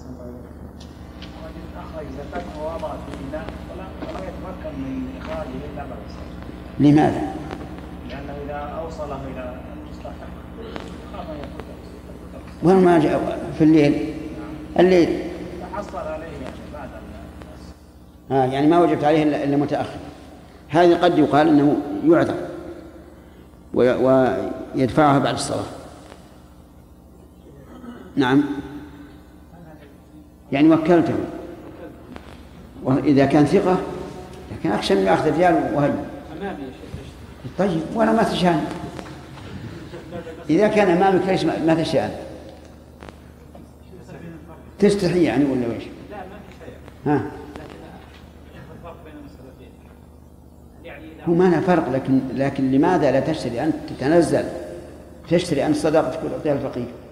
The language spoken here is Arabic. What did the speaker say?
أخرج زكاته ووضع في الإناء ولا يتمكن من إخراجه إلا بعد الصلاة. لماذا؟ لأنه إذا أوصله إلى المستحق خاف أن يفوته. وين ما جاء في الليل؟ الليل تحصل عليه يعني بعد الناس. يعني ما وجبت عليه إلا متأخر. هذه قد يقال أنه يعذر ويدفعها بعد الصلاة. نعم، يعني وكلته، وإذا كان ثقة لكن أخشى من يأخذ ريال وهي. طيب وأنا ما تشان، إذا كان أمامك ليش ما تشان؟ تستحي يعني ولا ويش؟ لا ما في شيء. ها؟ الفرق بين المسألتين يعني هو ما له فرق، لكن لماذا لا تشتري أنت تتنزل، تشتري أنت صدقة تكون تعطيها الفقير؟